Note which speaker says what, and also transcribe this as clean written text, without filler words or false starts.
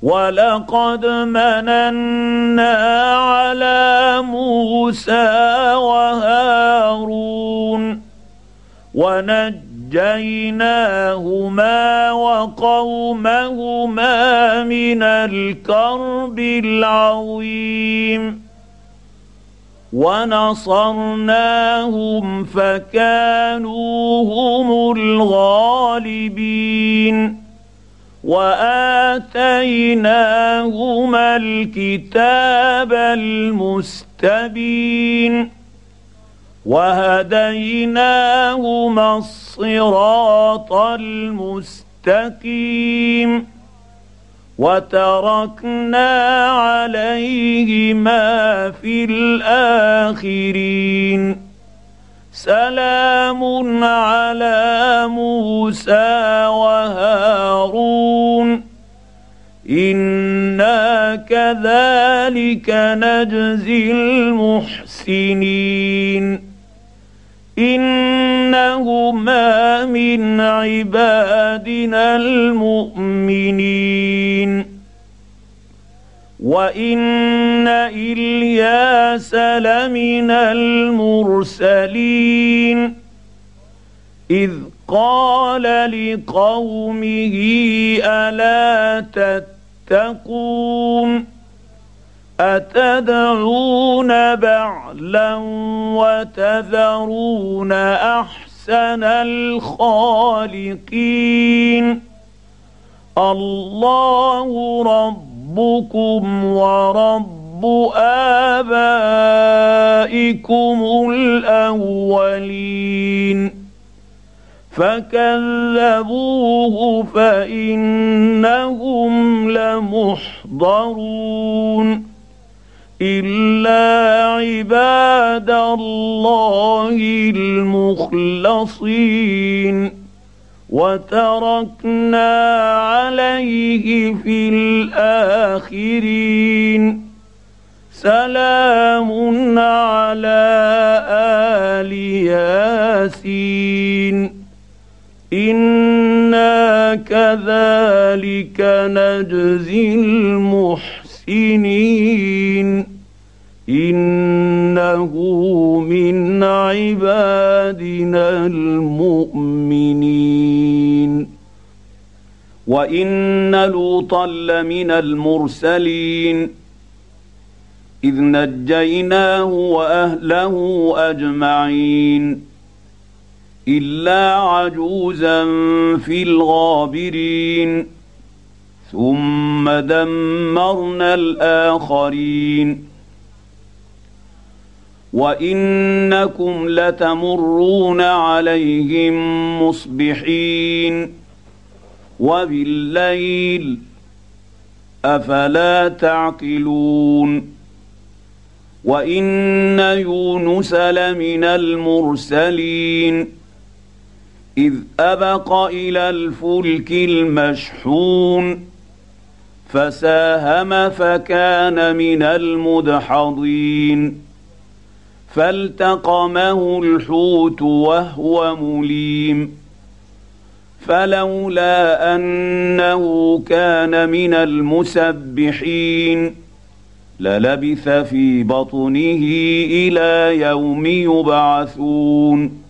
Speaker 1: ولقد مننا على موسى وهارون ونجيناهما وقومهما من الكرب العظيم ونصرناهم فكانوا هم الغالبين وآتيناهما الكتاب المستبين وهديناهما الصراط المستقيم وتركنا عليهما في الآخرين سلام على موسى وهارون إنا كذلك نجزي المحسنين إنهما من عبادنا المؤمنين وإن إلياس لمن المرسلين إذ قال لقومه ألا تتقون أتدعون بعلا وتذرون أحسن الخالقين الله ربكم ورب آبائكم الأولين فكذبوه فإنهم لمحضرون إلا عباد الله المخلصين وتركنا عليه في الآخرين سلام على آل ياسين إنا كذلك نجزي المحسنين إنه من عبادنا المؤمنين وإن لوطا لمن المرسلين إذ نجيناه وأهله أجمعين إلا عجوزا في الغابرين ثم دمرنا الآخرين وإنكم لتمرون عليهم مصبحين وبالليل أفلا تعقلون وإن يونس لمن المرسلين إذ أبق إلى الفلك المشحون فساهم فكان من المدحضين فالتقمه الحوت وهو مليم فلولا أنه كان من المسبحين للبث في بطنه إلى يوم يبعثون